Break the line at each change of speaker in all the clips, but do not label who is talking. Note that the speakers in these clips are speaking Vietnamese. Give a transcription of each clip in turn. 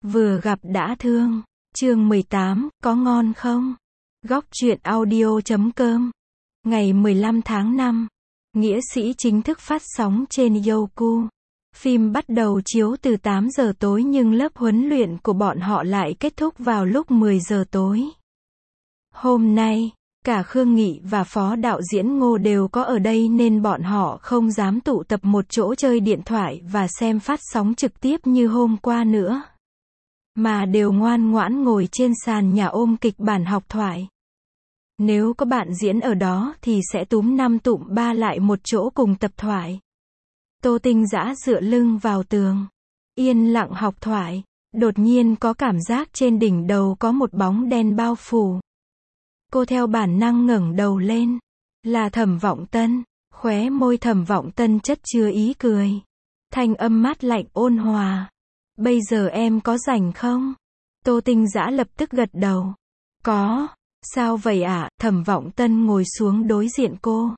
Vừa gặp đã thương. Chương 18, có ngon không? Góc truyện audio.com. Ngày 15 tháng 5, Nghĩa sĩ chính thức phát sóng trên Youku. Phim bắt đầu chiếu từ 8 giờ tối nhưng lớp huấn luyện của bọn họ lại kết thúc vào lúc 10 giờ tối. Hôm nay, cả Khương Nghị và phó đạo diễn Ngô đều có ở đây nên bọn họ không dám tụ tập một chỗ chơi điện thoại và xem phát sóng trực tiếp như hôm qua nữa, mà đều ngoan ngoãn ngồi trên sàn nhà ôm kịch bản học thoại. Nếu có bạn diễn ở đó thì sẽ túm 5 tụm 3 lại một chỗ cùng tập thoại. Tô Tinh Dã dựa lưng vào tường, yên lặng học thoại. Đột nhiên có cảm giác trên đỉnh đầu có một bóng đen bao phủ. Cô theo bản năng ngẩng đầu lên. Là Thẩm Vọng Tân. Khóe môi Thẩm Vọng Tân chất chứa ý cười. Thanh âm mát lạnh ôn hòa. Bây giờ em có rảnh không? Tô Tinh Dã lập tức gật đầu. Có. Sao vậy ạ? Thẩm Vọng Tân ngồi xuống đối diện cô.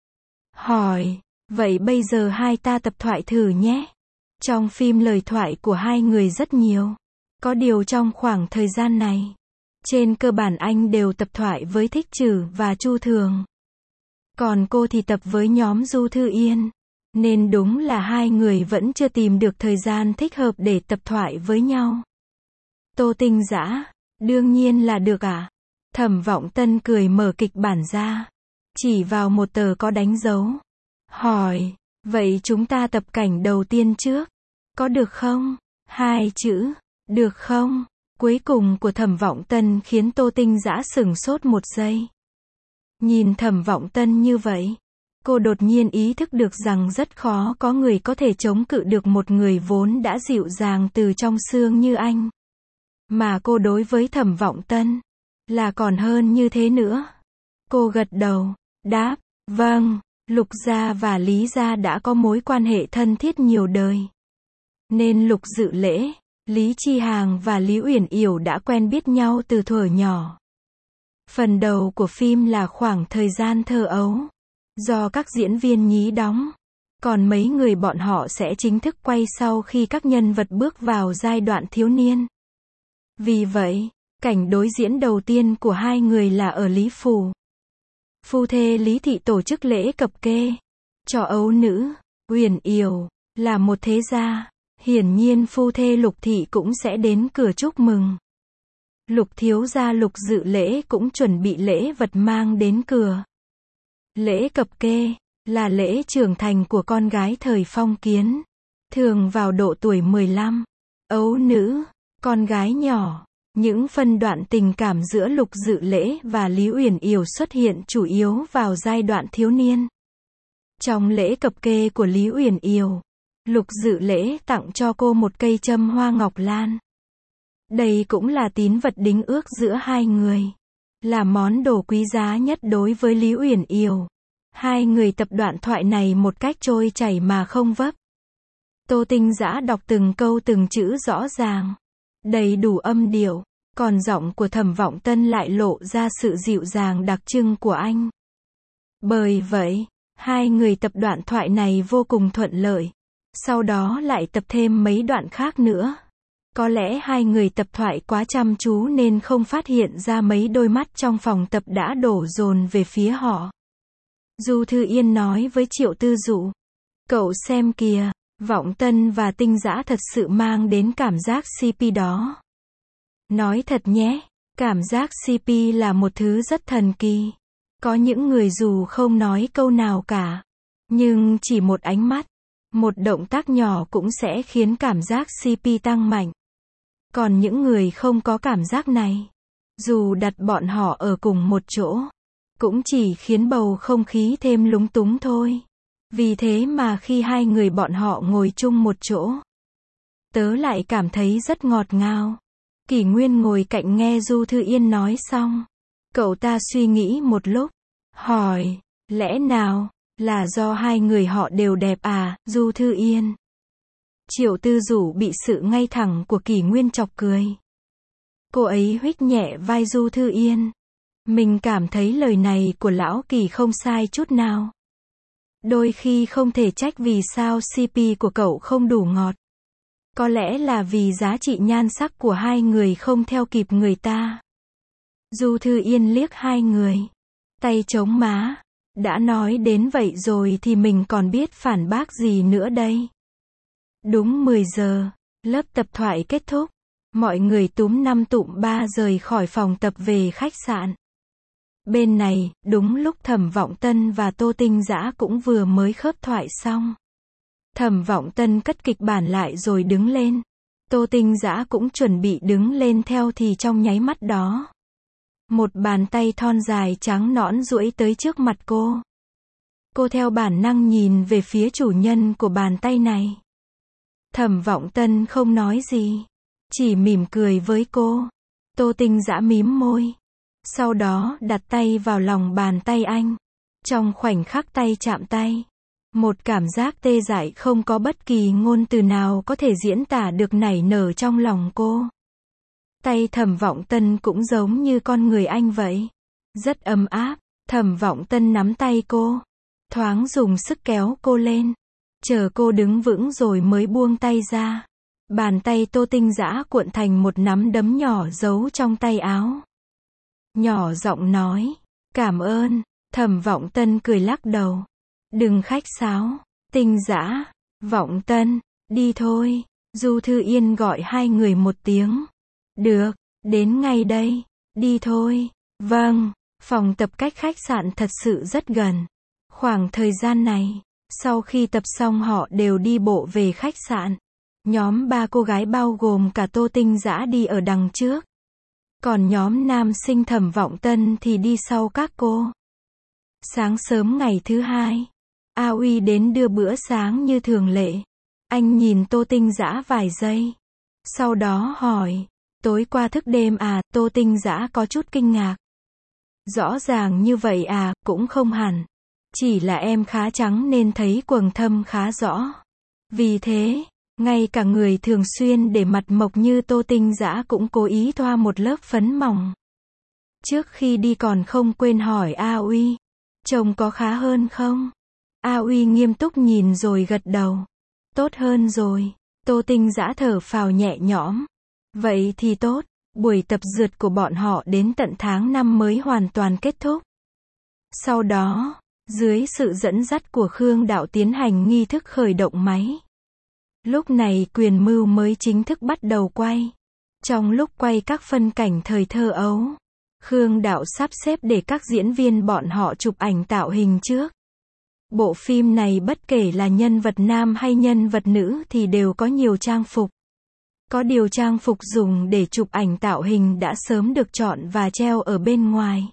Hỏi. Vậy bây giờ hai ta tập thoại thử nhé. Trong phim lời thoại của hai người rất nhiều. Có điều trong khoảng thời gian này, trên cơ bản anh đều tập thoại với Thích Trừ và Chu Thường. Còn cô thì tập với nhóm Du Thư Yên. Nên đúng là hai người vẫn chưa tìm được thời gian thích hợp để tập thoại với nhau. Tô Tinh Dã, đương nhiên là được ạ. Thẩm Vọng Tân cười mở kịch bản ra. Chỉ vào một tờ có đánh dấu. Hỏi, vậy chúng ta tập cảnh đầu tiên trước. Có được không? 2 chữ. Được không? Cuối cùng của Thẩm Vọng Tân khiến Tô Tinh Dã sửng sốt một giây. Nhìn Thẩm Vọng Tân như vậy, cô đột nhiên ý thức được rằng rất khó có người có thể chống cự được một người vốn đã dịu dàng từ trong xương như anh. Mà cô đối với Thẩm Vọng Tân là còn hơn như thế nữa. Cô gật đầu, đáp, vâng, Lục gia và Lý gia đã có mối quan hệ thân thiết nhiều đời. Nên Lục Dự Lễ, Lý Chi Hàng và Lý Uyển Yểu đã quen biết nhau từ thuở nhỏ. Phần đầu của phim là khoảng thời gian thơ ấu, do các diễn viên nhí đóng. Còn mấy người bọn họ sẽ chính thức quay sau khi các nhân vật bước vào giai đoạn thiếu niên. Vì vậy, cảnh đối diễn đầu tiên của hai người là ở Lý Phủ. Phu thê Lý Thị tổ chức lễ cập kê cho ấu nữ Uyển Yểu, là một thế gia. Hiển nhiên phu thê Lục Thị cũng sẽ đến cửa chúc mừng. Lục thiếu gia Lục Dự Lễ cũng chuẩn bị lễ vật mang đến cửa. Lễ cập kê là lễ trưởng thành của con gái thời phong kiến, thường vào độ tuổi 15. Ấu nữ, con gái nhỏ. Những phân đoạn tình cảm giữa Lục Dự Lễ và Lý Uyển Yểu xuất hiện chủ yếu vào giai đoạn thiếu niên. Trong lễ cập kê của Lý Uyển Yểu, Lục Dự Lễ tặng cho cô một cây châm hoa ngọc lan. Đây cũng là tín vật đính ước giữa hai người, là món đồ quý giá nhất đối với Lý Uyển Yểu. Hai người tập đoạn thoại này một cách trôi chảy mà không vấp. Tô Tinh Dã đọc từng câu từng chữ rõ ràng, đầy đủ âm điệu, còn giọng của Thẩm Vọng Tân lại lộ ra sự dịu dàng đặc trưng của anh. Bởi vậy, hai người tập đoạn thoại này vô cùng thuận lợi. Sau đó lại tập thêm mấy đoạn khác nữa. Có lẽ hai người tập thoại quá chăm chú nên không phát hiện ra mấy đôi mắt trong phòng tập đã đổ dồn về phía họ. Du Thư Yên nói với Triệu Tư Dụ, cậu xem kìa, Vọng Tân và Tinh Dã thật sự mang đến cảm giác CP đó. Nói thật nhé, cảm giác CP là một thứ rất thần kỳ. Có những người dù không nói câu nào cả, nhưng chỉ một ánh mắt, một động tác nhỏ cũng sẽ khiến cảm giác CP tăng mạnh. Còn những người không có cảm giác này, dù đặt bọn họ ở cùng một chỗ, cũng chỉ khiến bầu không khí thêm lúng túng thôi. Vì thế mà khi hai người bọn họ ngồi chung một chỗ, tớ lại cảm thấy rất ngọt ngào. Kỷ Nguyên ngồi cạnh nghe Du Thư Yên nói xong, cậu ta suy nghĩ một lúc, hỏi, lẽ nào là do hai người họ đều đẹp à? Du Thư Yên. Triệu Tư Dụ bị sự ngay thẳng của Kỷ Nguyên chọc cười. Cô ấy huých nhẹ vai Du Thư Yên. Mình cảm thấy lời này của lão Kỷ không sai chút nào. Đôi khi không thể trách vì sao CP của cậu không đủ ngọt. Có lẽ là vì giá trị nhan sắc của hai người không theo kịp người ta. Du Thư Yên liếc hai người. Tay chống má. Đã nói đến vậy rồi thì mình còn biết phản bác gì nữa đây. Đúng 10 giờ, lớp tập thoại kết thúc. Mọi người túm năm tụm ba rời khỏi phòng tập về khách sạn. Bên này, đúng lúc Thẩm Vọng Tân và Tô Tinh Dã cũng vừa mới khớp thoại xong. Thẩm Vọng Tân cất kịch bản lại rồi đứng lên. Tô Tinh Dã cũng chuẩn bị đứng lên theo thì trong nháy mắt đó. Một bàn tay thon dài trắng nõn duỗi tới trước mặt cô. Cô theo bản năng nhìn về phía chủ nhân của bàn tay này. Thẩm Vọng Tân không nói gì. Chỉ mỉm cười với cô. Tô Tinh Dã mím môi. Sau đó đặt tay vào lòng bàn tay anh. Trong khoảnh khắc tay chạm tay. Một cảm giác tê dại không có bất kỳ ngôn từ nào có thể diễn tả được nảy nở trong lòng cô. Tay Thẩm Vọng Tân cũng giống như con người anh vậy. Rất ấm áp. Thẩm Vọng Tân nắm tay cô. Thoáng dùng sức kéo cô lên. Chờ cô đứng vững rồi mới buông tay ra. Bàn tay Tô Tinh Dã cuộn thành một nắm đấm nhỏ giấu trong tay áo. Nhỏ giọng nói. Cảm ơn. Thẩm Vọng Tân cười lắc đầu. Đừng khách sáo. Tinh Dã. Vọng Tân. Đi thôi. Du Thư Yên gọi hai người một tiếng. Được. Đến ngay đây. Đi thôi. Vâng. Phòng tập cách khách sạn thật sự rất gần. Khoảng thời gian này, sau khi tập xong họ đều đi bộ về khách sạn. Nhóm ba cô gái bao gồm cả Tô Tinh Dã đi ở đằng trước. Còn nhóm nam sinh Thẩm Vọng Tân thì đi sau các cô. Sáng sớm ngày thứ hai, A Uy đến đưa bữa sáng như thường lệ. Anh nhìn Tô Tinh Dã vài giây. Sau đó hỏi, tối qua thức đêm à? Tô Tinh Dã có chút kinh ngạc. Rõ ràng như vậy à? Cũng không hẳn. Chỉ là em khá trắng nên thấy quầng thâm khá rõ. Vì thế, ngay cả người thường xuyên để mặt mộc như Tô Tinh Dã cũng cố ý thoa một lớp phấn mỏng. Trước khi đi còn không quên hỏi A Uy, trông có khá hơn không? A Uy nghiêm túc nhìn rồi gật đầu. Tốt hơn rồi. Tô Tinh Dã thở phào nhẹ nhõm. Vậy thì tốt, buổi tập rượt của bọn họ đến tận tháng 5 mới hoàn toàn kết thúc. Sau đó, dưới sự dẫn dắt của Khương Đạo tiến hành nghi thức khởi động máy. Lúc này quyền mưu mới chính thức bắt đầu quay. Trong lúc quay các phân cảnh thời thơ ấu, Khương Đạo sắp xếp để các diễn viên bọn họ chụp ảnh tạo hình trước. Bộ phim này bất kể là nhân vật nam hay nhân vật nữ thì đều có nhiều trang phục. Có điều trang phục dùng để chụp ảnh tạo hình đã sớm được chọn và treo ở bên ngoài.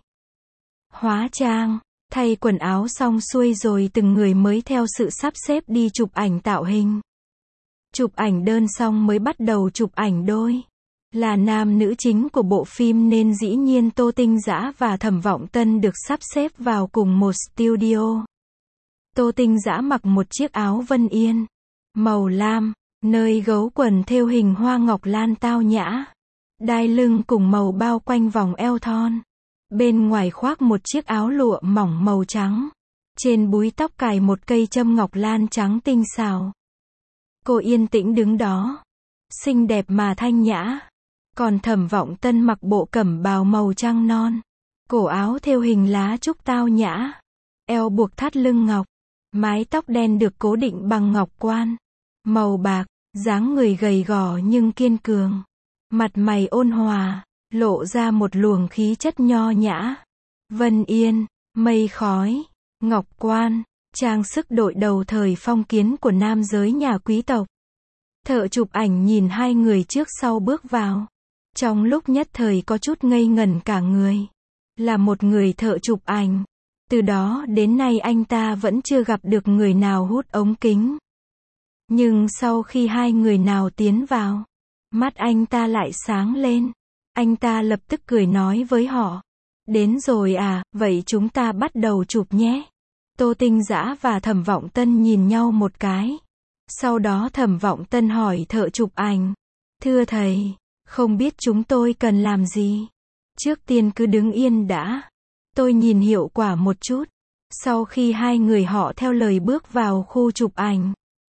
Hóa trang, thay quần áo xong xuôi rồi từng người mới theo sự sắp xếp đi chụp ảnh tạo hình. Chụp ảnh đơn xong mới bắt đầu chụp ảnh đôi. Là nam nữ chính của bộ phim nên dĩ nhiên Tô Tinh Dã và Thẩm Vọng Tân được sắp xếp vào cùng một studio. Tô Tinh Dã mặc một chiếc áo vân yên, màu lam, nơi gấu quần thêu hình hoa ngọc lan tao nhã. Đai lưng cùng màu bao quanh vòng eo thon. Bên ngoài khoác một chiếc áo lụa mỏng màu trắng. Trên búi tóc cài một cây châm ngọc lan trắng tinh xảo. Cô yên tĩnh đứng đó. Xinh đẹp mà thanh nhã. Còn Thẩm Vọng Tân mặc bộ cẩm bào màu trắng non. Cổ áo thêu hình lá trúc tao nhã. Eo buộc thắt lưng ngọc. Mái tóc đen được cố định bằng ngọc quan. Màu bạc, dáng người gầy gò nhưng kiên cường. Mặt mày ôn hòa, lộ ra một luồng khí chất nho nhã. Vân yên, mây khói, ngọc quan, trang sức đội đầu thời phong kiến của nam giới nhà quý tộc. Thợ chụp ảnh nhìn hai người trước sau bước vào. Trong lúc nhất thời có chút ngây ngẩn cả người. Là một người thợ chụp ảnh. Từ đó đến nay anh ta vẫn chưa gặp được người nào hút ống kính. Nhưng sau khi hai người nào tiến vào, mắt anh ta lại sáng lên. Anh ta lập tức cười nói với họ. Đến rồi à, vậy chúng ta bắt đầu chụp nhé. Tô Tinh Dã và Thẩm Vọng Tân nhìn nhau một cái. Sau đó Thẩm Vọng Tân hỏi thợ chụp ảnh. Thưa thầy, không biết chúng tôi cần làm gì? Trước tiên cứ đứng yên đã. Tôi nhìn hiệu quả một chút. Sau khi hai người họ theo lời bước vào khu chụp ảnh,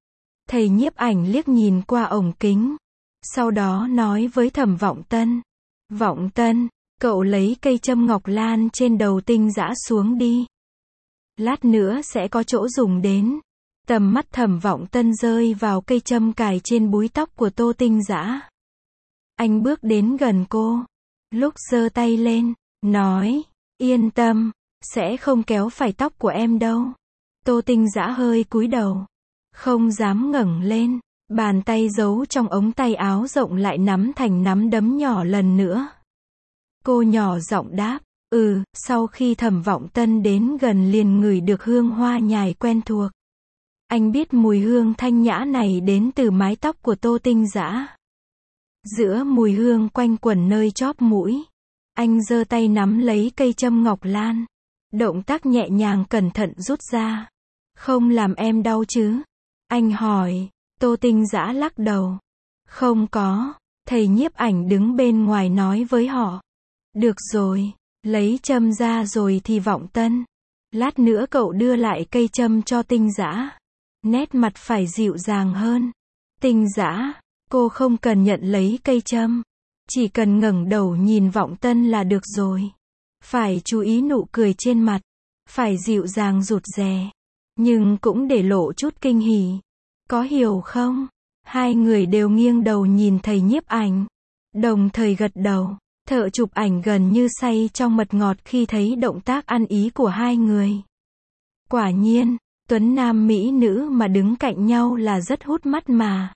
Thầy nhiếp ảnh liếc nhìn qua ống kính. Sau đó nói với Thẩm Vọng Tân. Vọng Tân, cậu lấy cây châm ngọc lan trên đầu Tinh Dã xuống đi. Lát nữa sẽ có chỗ dùng đến. Tầm mắt Thẩm Vọng Tân rơi vào cây châm cài trên búi tóc của Tô Tinh Dã. Anh bước đến gần cô. Lúc giơ tay lên, nói, yên tâm, sẽ không kéo phải tóc của em đâu. Tô Tinh Dã hơi cúi đầu, không dám ngẩng lên. Bàn tay giấu trong ống tay áo rộng lại nắm thành nắm đấm nhỏ lần nữa. Cô nhỏ giọng đáp, sau khi Thẩm Vọng Tân đến gần liền ngửi được hương hoa nhài quen thuộc. Anh biết mùi hương thanh nhã này đến từ mái tóc của Tô Tinh Dã. Giữa mùi hương quanh quẩn nơi chóp mũi, anh giơ tay nắm lấy cây châm ngọc lan. Động tác nhẹ nhàng cẩn thận rút ra. Không làm em đau chứ? Anh hỏi. Tô Tinh Dã lắc đầu. Không có. Thầy nhiếp ảnh đứng bên ngoài nói với họ. Được rồi, lấy châm ra rồi thì Vọng Tân. Lát nữa cậu đưa lại cây châm cho Tinh Dã. Nét mặt phải dịu dàng hơn. Tinh Dã, cô không cần nhận lấy cây châm. Chỉ cần ngẩng đầu nhìn Vọng Tân là được rồi. Phải chú ý nụ cười trên mặt. Phải dịu dàng rụt rè. Nhưng cũng để lộ chút kinh hỉ. Có hiểu không? Hai người đều nghiêng đầu nhìn thầy nhiếp ảnh. Đồng thời gật đầu. Thợ chụp ảnh gần như say trong mật ngọt khi thấy động tác ăn ý của hai người. Quả nhiên, tuấn nam mỹ nữ mà đứng cạnh nhau là rất hút mắt mà.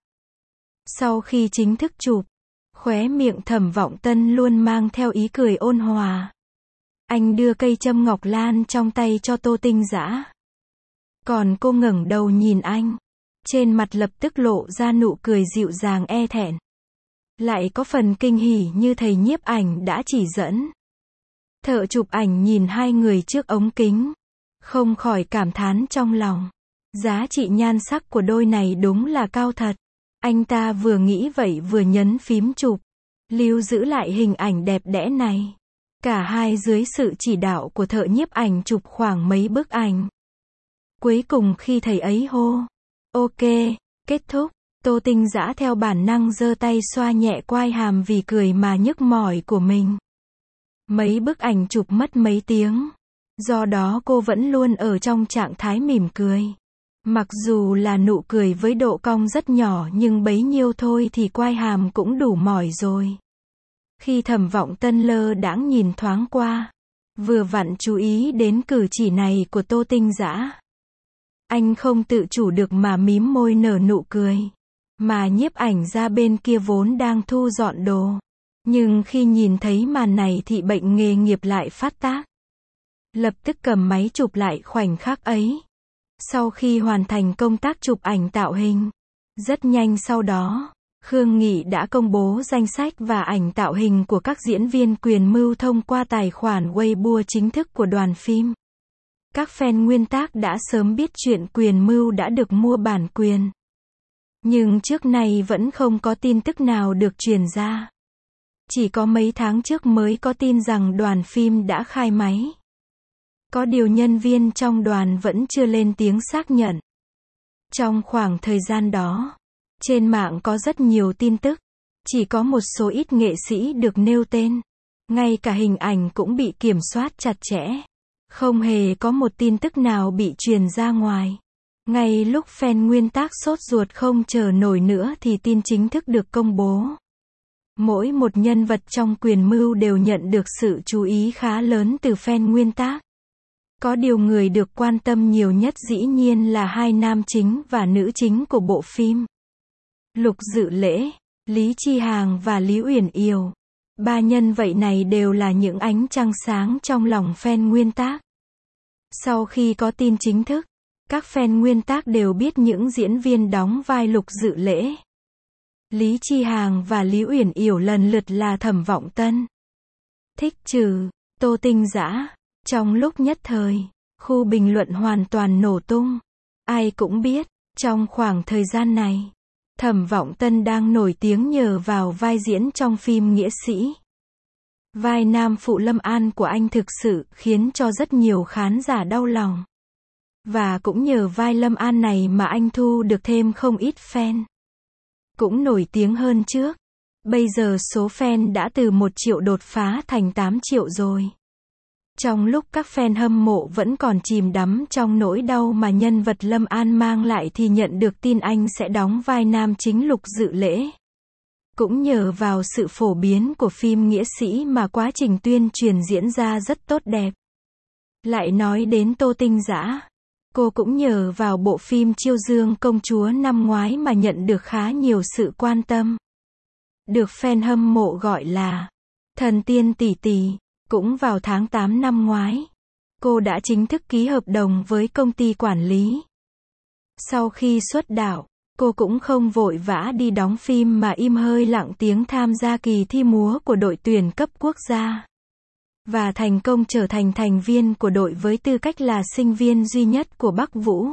Sau khi chính thức chụp, khóe miệng Thẩm Vọng Tân luôn mang theo ý cười ôn hòa. Anh đưa cây châm ngọc lan trong tay cho Tô Tinh Dã. Còn cô ngẩng đầu nhìn anh. Trên mặt lập tức lộ ra nụ cười dịu dàng e thẹn. Lại có phần kinh hỉ như thầy nhiếp ảnh đã chỉ dẫn. Thợ chụp ảnh nhìn hai người trước ống kính. Không khỏi cảm thán trong lòng. Giá trị nhan sắc của đôi này đúng là cao thật. Anh ta vừa nghĩ vậy vừa nhấn phím chụp. Lưu giữ lại hình ảnh đẹp đẽ này. Cả hai dưới sự chỉ đạo của thợ nhiếp ảnh chụp khoảng mấy bức ảnh. Cuối cùng khi thầy ấy hô. Ok, kết thúc. Tô Tinh Dã theo bản năng giơ tay xoa nhẹ quai hàm vì cười mà nhức mỏi của mình. Mấy bức ảnh chụp mất mấy tiếng. Do đó cô vẫn luôn ở trong trạng thái mỉm cười. Mặc dù là nụ cười với độ cong rất nhỏ nhưng bấy nhiêu thôi thì quai hàm cũng đủ mỏi rồi. Khi Thẩm Vọng Tân lơ đãng nhìn thoáng qua, vừa vặn chú ý đến cử chỉ này của Tô Tinh Dã. Anh không tự chủ được mà mím môi nở nụ cười. Mà nhiếp ảnh ra bên kia vốn đang thu dọn đồ. Nhưng khi nhìn thấy màn này thì bệnh nghề nghiệp lại phát tác. Lập tức cầm máy chụp lại khoảnh khắc ấy. Sau khi hoàn thành công tác chụp ảnh tạo hình, rất nhanh sau đó, Khương Nghị đã công bố danh sách và ảnh tạo hình của các diễn viên quyền mưu thông qua tài khoản Weibo chính thức của đoàn phim. Các fan nguyên tác đã sớm biết chuyện quyền mưu đã được mua bản quyền. Nhưng trước nay vẫn không có tin tức nào được truyền ra. Chỉ có mấy tháng trước mới có tin rằng đoàn phim đã khai máy. Có điều nhân viên trong đoàn vẫn chưa lên tiếng xác nhận. Trong khoảng thời gian đó, trên mạng có rất nhiều tin tức. Chỉ có một số ít nghệ sĩ được nêu tên. Ngay cả hình ảnh cũng bị kiểm soát chặt chẽ. Không hề có một tin tức nào bị truyền ra ngoài. Ngay lúc fan nguyên tác sốt ruột không chờ nổi nữa thì tin chính thức được công bố. Mỗi một nhân vật trong quyền mưu đều nhận được sự chú ý khá lớn từ fan nguyên tác. Có điều người được quan tâm nhiều nhất dĩ nhiên là hai nam chính và nữ chính của bộ phim. Lục Dự Lễ, Lý Chi Hàng và Lý Uyển Yêu. Ba nhân vật này đều là những ánh trăng sáng trong lòng fan nguyên tác. Sau khi có tin chính thức, các fan nguyên tác đều biết những diễn viên đóng vai Lục Dự Lễ, Lý Chi Hàng và Lý Uyển Yểu lần lượt là Thẩm Vọng Tân, Thích Trừ, Tô Tinh Dã. Trong lúc nhất thời, khu bình luận hoàn toàn nổ tung. Ai cũng biết, trong khoảng thời gian này, Thẩm Vọng Tân đang nổi tiếng nhờ vào vai diễn trong phim Nghĩa Sĩ. Vai nam phụ Lâm An của anh thực sự khiến cho rất nhiều khán giả đau lòng. Và cũng nhờ vai Lâm An này mà anh thu được thêm không ít fan. Cũng nổi tiếng hơn trước. Bây giờ số fan đã từ 1 triệu đột phá thành 8 triệu rồi. Trong lúc các fan hâm mộ vẫn còn chìm đắm trong nỗi đau mà nhân vật Lâm An mang lại thì nhận được tin anh sẽ đóng vai nam chính Lục Dự Lễ. Cũng nhờ vào sự phổ biến của phim Nghĩa Sĩ mà quá trình tuyên truyền diễn ra rất tốt đẹp. Lại nói đến Tô Tinh Dã, cô cũng nhờ vào bộ phim Chiêu Dương Công Chúa năm ngoái mà nhận được khá nhiều sự quan tâm. Được fan hâm mộ gọi là thần tiên tỷ tỷ. Cũng vào tháng 8 năm ngoái, cô đã chính thức ký hợp đồng với công ty quản lý. Sau khi xuất đạo, cô cũng không vội vã đi đóng phim mà im hơi lặng tiếng tham gia kỳ thi múa của đội tuyển cấp quốc gia. Và thành công trở thành thành viên của đội với tư cách là sinh viên duy nhất của Bắc Vũ.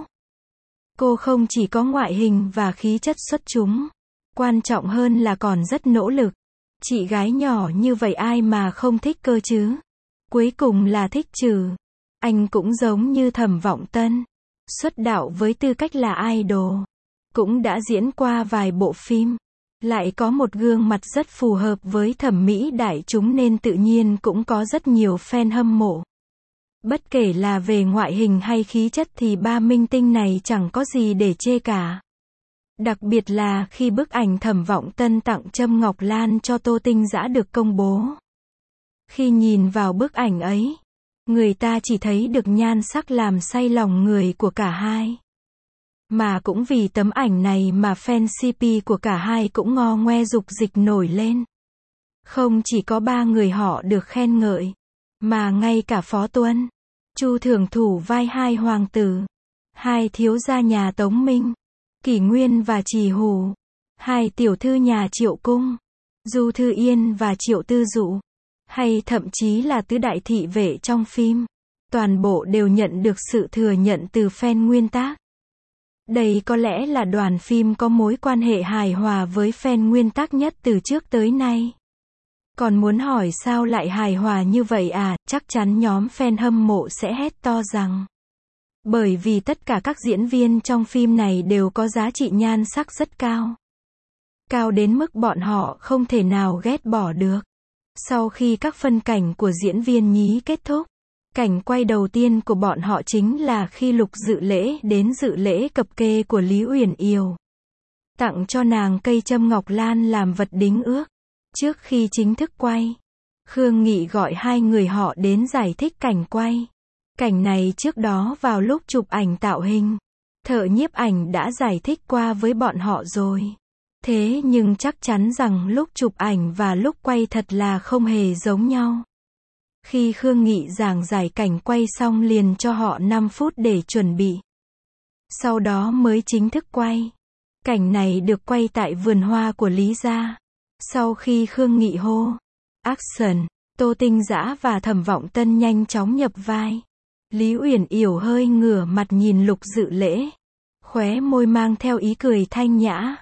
Cô không chỉ có ngoại hình và khí chất xuất chúng, quan trọng hơn là còn rất nỗ lực. Chị gái nhỏ như vậy ai mà không thích cơ chứ? Cuối cùng là thích chứ. Anh cũng giống như Thẩm Vọng Tân. Xuất đạo với tư cách là idol. Cũng đã diễn qua vài bộ phim. Lại có một gương mặt rất phù hợp với thẩm mỹ đại chúng nên tự nhiên cũng có rất nhiều fan hâm mộ. Bất kể là về ngoại hình hay khí chất thì ba minh tinh này chẳng có gì để chê cả. Đặc biệt là khi bức ảnh Thẩm Vọng Tân tặng Trâm Ngọc Lan cho Tô Tinh Dã được công bố. Khi nhìn vào bức ảnh ấy, người ta chỉ thấy được nhan sắc làm say lòng người của cả hai. Mà cũng vì tấm ảnh này mà fan CP của cả hai cũng ngo ngoe dục dịch nổi lên. Không chỉ có 3 người họ được khen ngợi, mà ngay cả Phó Tuân, Chu Thường thủ vai 2 hoàng tử, 2 thiếu gia nhà Tống Minh, Kỷ Nguyên và Trì Hủ, 2 tiểu thư nhà Triệu Cung, Du Thư Yên và Triệu Tư Dụ, hay thậm chí là tứ đại thị vệ trong phim, toàn bộ đều nhận được sự thừa nhận từ fan nguyên tác. Đây có lẽ là đoàn phim có mối quan hệ hài hòa với fan nguyên tác nhất từ trước tới nay. Còn muốn hỏi sao lại hài hòa như vậy à, chắc chắn nhóm fan hâm mộ sẽ hét to rằng. Bởi vì tất cả các diễn viên trong phim này đều có giá trị nhan sắc rất cao. Cao đến mức bọn họ không thể nào ghét bỏ được. Sau khi các phân cảnh của diễn viên nhí kết thúc, cảnh quay đầu tiên của bọn họ chính là khi Lục Dự Lễ đến dự lễ cập kê của Lý Uyển Yêu. Tặng cho nàng cây Trâm Ngọc Lan làm vật đính ước. Trước khi chính thức quay, Khương Nghị gọi 2 người họ đến giải thích cảnh quay. Cảnh này trước đó vào lúc chụp ảnh tạo hình, thợ nhiếp ảnh đã giải thích qua với bọn họ rồi. Thế nhưng chắc chắn rằng lúc chụp ảnh và lúc quay thật là không hề giống nhau. Khi Khương Nghị giảng giải cảnh quay xong liền cho họ 5 phút để chuẩn bị. Sau đó mới chính thức quay. Cảnh này được quay tại vườn hoa của Lý gia. Sau khi Khương Nghị hô Action, Tô Tinh Dã và Thẩm Vọng Tân nhanh chóng nhập vai. Lý Uyển Yểu hơi ngửa mặt nhìn Lục Dự Lễ, khóe môi mang theo ý cười thanh nhã.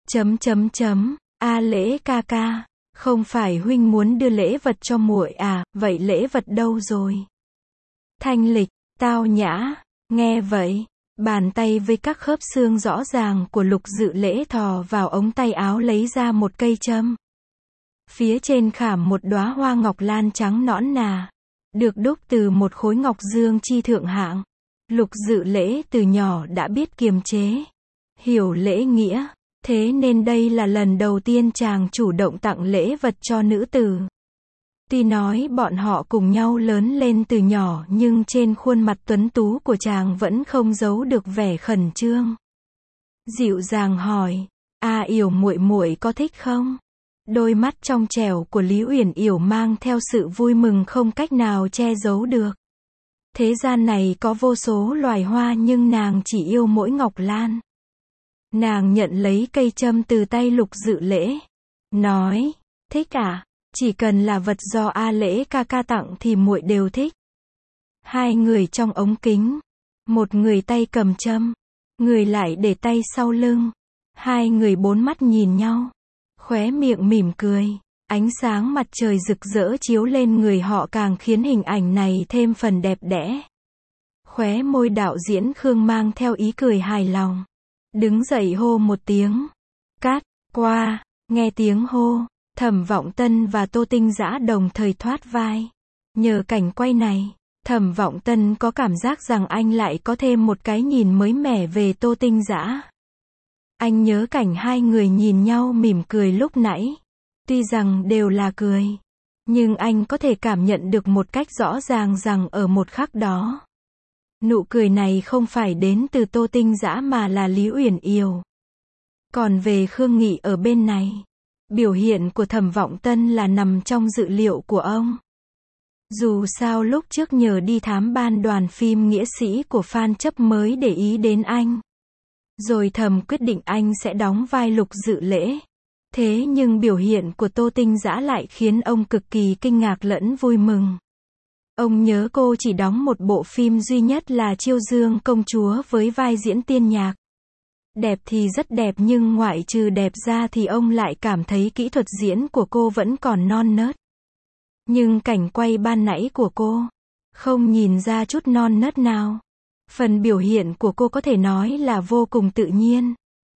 A Lễ ca ca, không phải huynh muốn đưa lễ vật cho muội à, vậy lễ vật đâu rồi? Thanh lịch, tao nhã, nghe vậy, bàn tay với các khớp xương rõ ràng của Lục Dự Lễ thò vào ống tay áo lấy ra một cây châm. Phía trên khảm một đóa hoa ngọc lan trắng nõn nà, được đúc từ một khối ngọc dương chi thượng hạng. Lục Dự Lễ từ nhỏ đã biết kiềm chế, hiểu lễ nghĩa, thế nên đây là lần đầu tiên chàng chủ động tặng lễ vật cho nữ tử. Tuy nói bọn họ cùng nhau lớn lên từ nhỏ nhưng trên khuôn mặt tuấn tú của chàng vẫn không giấu được vẻ khẩn trương. Dịu dàng hỏi, Yểu muội muội có thích không? Đôi mắt trong trẻo của Lý Uyển Yểu mang theo sự vui mừng không cách nào che giấu được. Thế gian này có vô số loài hoa nhưng nàng chỉ yêu mỗi ngọc lan. Nàng nhận lấy cây châm từ tay Lục Dự Lễ, nói, thích à, chỉ cần là vật do A Lễ ca ca tặng thì muội đều thích. 2 người trong ống kính, một người tay cầm châm, người lại để tay sau lưng. 2 người 4 mắt nhìn nhau, khóe miệng mỉm cười, ánh sáng mặt trời rực rỡ chiếu lên người họ càng khiến hình ảnh này thêm phần đẹp đẽ. Khóe môi đạo diễn Khương mang theo ý cười hài lòng. Đứng dậy hô một tiếng. Cát, qua, nghe tiếng hô, Thẩm Vọng Tân và Tô Tinh Dã đồng thời thoát vai. Nhờ cảnh quay này, Thẩm Vọng Tân có cảm giác rằng anh lại có thêm một cái nhìn mới mẻ về Tô Tinh Dã. Anh nhớ cảnh hai người nhìn nhau mỉm cười lúc nãy. Tuy rằng đều là cười, nhưng anh có thể cảm nhận được một cách rõ ràng rằng ở một khắc đó, nụ cười này không phải đến từ Tô Tinh Dã mà là Lý Uyển Kiều. Còn về Khương Nghị ở bên này, biểu hiện của Thẩm Vọng Tân là nằm trong dự liệu của ông. Dù sao lúc trước nhờ đi thám ban đoàn phim Nghĩa sĩ của Phan Chấp mới để ý đến anh. Rồi thầm quyết định anh sẽ đóng vai Lục Dự Lễ. Thế nhưng biểu hiện của Tô Tinh Dã lại khiến ông cực kỳ kinh ngạc lẫn vui mừng. Ông nhớ cô chỉ đóng một bộ phim duy nhất là Chiêu Dương Công Chúa với vai diễn tiên nhạc. Đẹp thì rất đẹp nhưng ngoại trừ đẹp ra thì ông lại cảm thấy kỹ thuật diễn của cô vẫn còn non nớt. Nhưng cảnh quay ban nãy của cô, không nhìn ra chút non nớt nào. Phần biểu hiện của cô có thể nói là vô cùng tự nhiên.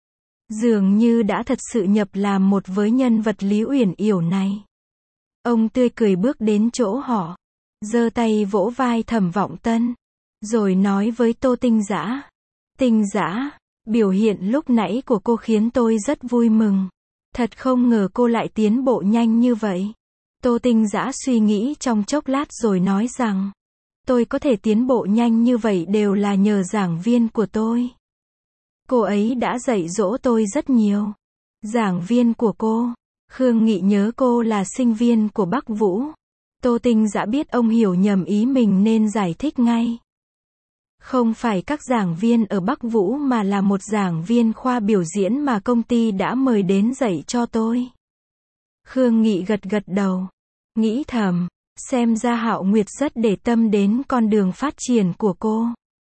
Dường như đã thật sự nhập làm một với nhân vật Lý Uyển Kiều này. Ông tươi cười bước đến chỗ họ, giơ tay vỗ vai Thẩm Vọng Tân, rồi nói với Tô Tinh Dã. Tinh Dã, biểu hiện lúc nãy của cô khiến tôi rất vui mừng. Thật không ngờ cô lại tiến bộ nhanh như vậy. Tô Tinh Dã suy nghĩ trong chốc lát rồi nói rằng, tôi có thể tiến bộ nhanh như vậy đều là nhờ giảng viên của tôi. Cô ấy đã dạy dỗ tôi rất nhiều. Giảng viên của cô, Khương Nghị nhớ cô là sinh viên của Bắc Vũ. Tô Tinh Dã biết ông hiểu nhầm ý mình nên giải thích ngay. Không phải các giảng viên ở Bắc Vũ mà là một giảng viên khoa biểu diễn mà công ty đã mời đến dạy cho tôi. Khương Nghị gật gật đầu, nghĩ thầm, xem ra Hạo Nguyệt rất để tâm đến con đường phát triển của cô.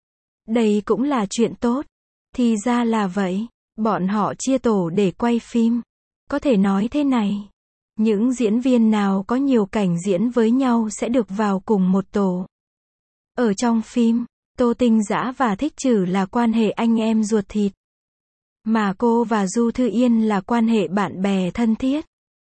Đây cũng là chuyện tốt. Thì ra là vậy, bọn họ chia tổ để quay phim. Có thể nói thế này, những diễn viên nào có nhiều cảnh diễn với nhau sẽ được vào cùng một tổ. Ở trong phim, Tô Tinh Dã và Thích Trử là quan hệ anh em ruột thịt. Mà cô và Du Thư Yên là quan hệ bạn bè thân thiết.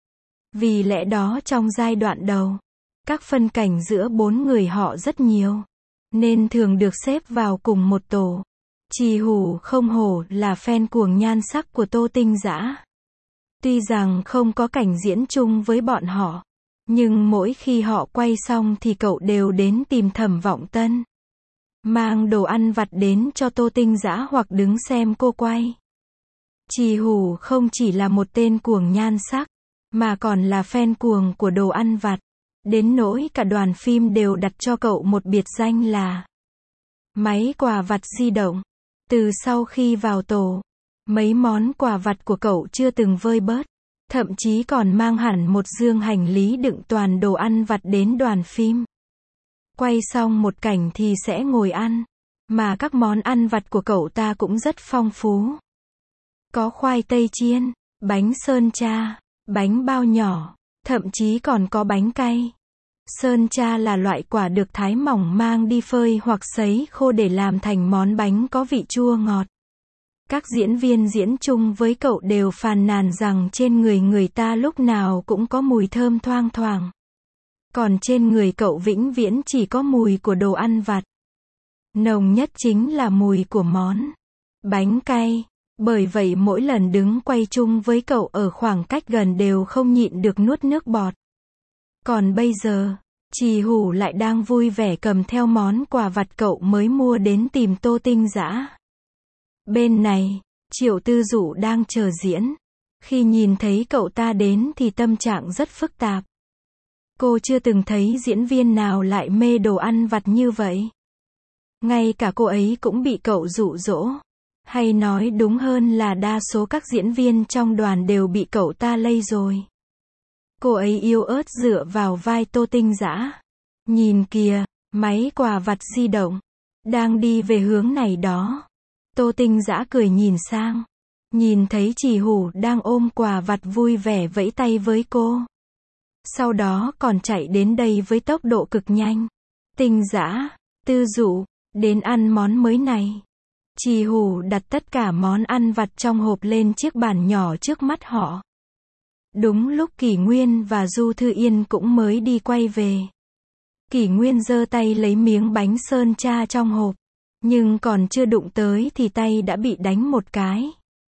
Vì lẽ đó trong giai đoạn đầu, các phân cảnh giữa bốn người họ rất nhiều, nên thường được xếp vào cùng một tổ. Trì Hủ không hổ là fan cuồng nhan sắc của Tô Tinh Dã. Tuy rằng không có cảnh diễn chung với bọn họ, nhưng mỗi khi họ quay xong thì cậu đều đến tìm Thẩm Vọng Tân, mang đồ ăn vặt đến cho Tô Tinh Dã hoặc đứng xem cô quay. Trì Hủ không chỉ là một tên cuồng nhan sắc, mà còn là fan cuồng của đồ ăn vặt. Đến nỗi cả đoàn phim đều đặt cho cậu một biệt danh là máy quà vặt di động. Từ sau khi vào tổ, mấy món quà vặt của cậu chưa từng vơi bớt. Thậm chí còn mang hẳn một dương hành lý đựng toàn đồ ăn vặt đến đoàn phim. Quay xong một cảnh thì sẽ ngồi ăn. Mà các món ăn vặt của cậu ta cũng rất phong phú. Có khoai tây chiên, bánh sơn cha, bánh bao nhỏ, thậm chí còn có bánh cay. Sơn cha là loại quả được thái mỏng mang đi phơi hoặc sấy khô để làm thành món bánh có vị chua ngọt. Các diễn viên diễn chung với cậu đều phàn nàn rằng trên người người ta lúc nào cũng có mùi thơm thoang thoảng. Còn trên người cậu vĩnh viễn chỉ có mùi của đồ ăn vặt. Nồng nhất chính là mùi của món bánh cay. Bởi vậy mỗi lần đứng quay chung với cậu ở khoảng cách gần đều không nhịn được nuốt nước bọt. Còn bây giờ, Trì Hủ lại đang vui vẻ cầm theo món quà vặt cậu mới mua đến tìm Tô Tinh Dã. Bên này, Triệu Tư Dụ đang chờ diễn. Khi nhìn thấy cậu ta đến thì tâm trạng rất phức tạp. Cô chưa từng thấy diễn viên nào lại mê đồ ăn vặt như vậy. Ngay cả cô ấy cũng bị cậu dụ dỗ. Hay nói đúng hơn là đa số các diễn viên trong đoàn đều bị cậu ta lây rồi. Cô ấy yếu ớt dựa vào vai Tô Tinh Dã. Nhìn kìa, máy quà vặt di động. Đang đi về hướng này đó. Tô Tinh Dã cười nhìn sang. Nhìn thấy Trì Hủ đang ôm quà vặt vui vẻ vẫy tay với cô. Sau đó còn chạy đến đây với tốc độ cực nhanh. Tinh Dã, Tư Dụ, đến ăn món mới này. Trì Hủ đặt tất cả món ăn vặt trong hộp lên chiếc bàn nhỏ trước mắt họ. Đúng lúc Kỷ Nguyên và Du Thư Yên cũng mới đi quay về. Kỷ Nguyên giơ tay lấy miếng bánh sơn tra trong hộp, nhưng còn chưa đụng tới thì tay đã bị đánh một cái.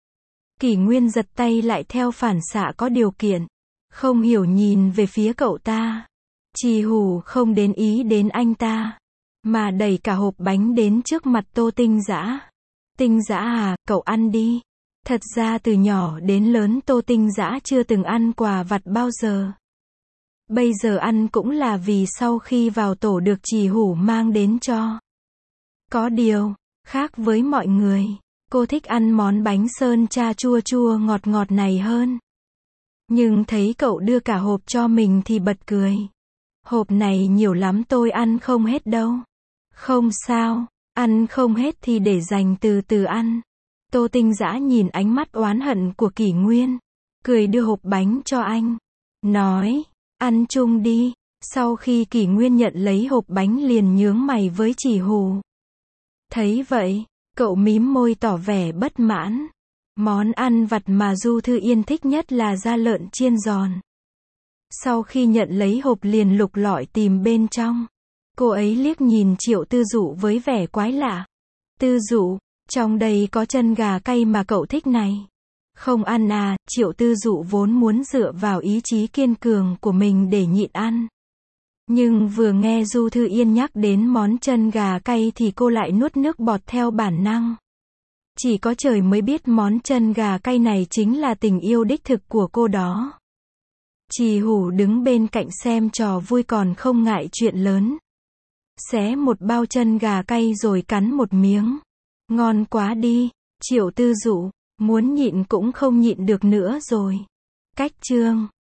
Kỷ Nguyên giật tay lại theo phản xạ có điều kiện, không hiểu nhìn về phía cậu ta. Trì Hủ không đến ý đến anh ta, mà đẩy cả hộp bánh đến trước mặt Tô Tinh Dã. Tinh Dã à, cậu ăn đi. Thật ra từ nhỏ đến lớn Tô Tinh Dã chưa từng ăn quà vặt bao giờ. Bây giờ ăn cũng là vì sau khi vào tổ được Trì Hủ mang đến cho. Có điều, khác với mọi người, cô thích ăn món bánh sơn tra chua chua ngọt ngọt này hơn. Nhưng thấy cậu đưa cả hộp cho mình thì bật cười. Hộp này nhiều lắm tôi ăn không hết đâu. Không sao, ăn không hết thì để dành từ từ ăn. Tô Tinh Dã nhìn ánh mắt oán hận của Kỷ Nguyên, cười đưa hộp bánh cho anh, nói, ăn chung đi. Sau khi Kỷ Nguyên nhận lấy hộp bánh liền nhướng mày với Trì Hủ. Thấy vậy, cậu mím môi tỏ vẻ bất mãn. Món ăn vặt mà Du Thư Yên thích nhất là da lợn chiên giòn. Sau khi nhận lấy hộp liền lục lọi tìm bên trong. Cô ấy liếc nhìn Triệu Tư Dụ với vẻ quái lạ. Tư Dụ, trong đây có chân gà cay mà cậu thích này. Không ăn à? Triệu Tư Dụ vốn muốn dựa vào ý chí kiên cường của mình để nhịn ăn. Nhưng vừa nghe Du Thư Yên nhắc đến món chân gà cay thì cô lại nuốt nước bọt theo bản năng. Chỉ có trời mới biết món chân gà cay này chính là tình yêu đích thực của cô đó. Trì Hủ đứng bên cạnh xem trò vui còn không ngại chuyện lớn. Xé một bao chân gà cay rồi cắn một miếng. Ngon quá đi. Triệu Tư Dụ, muốn nhịn cũng không nhịn được nữa rồi. Cách chương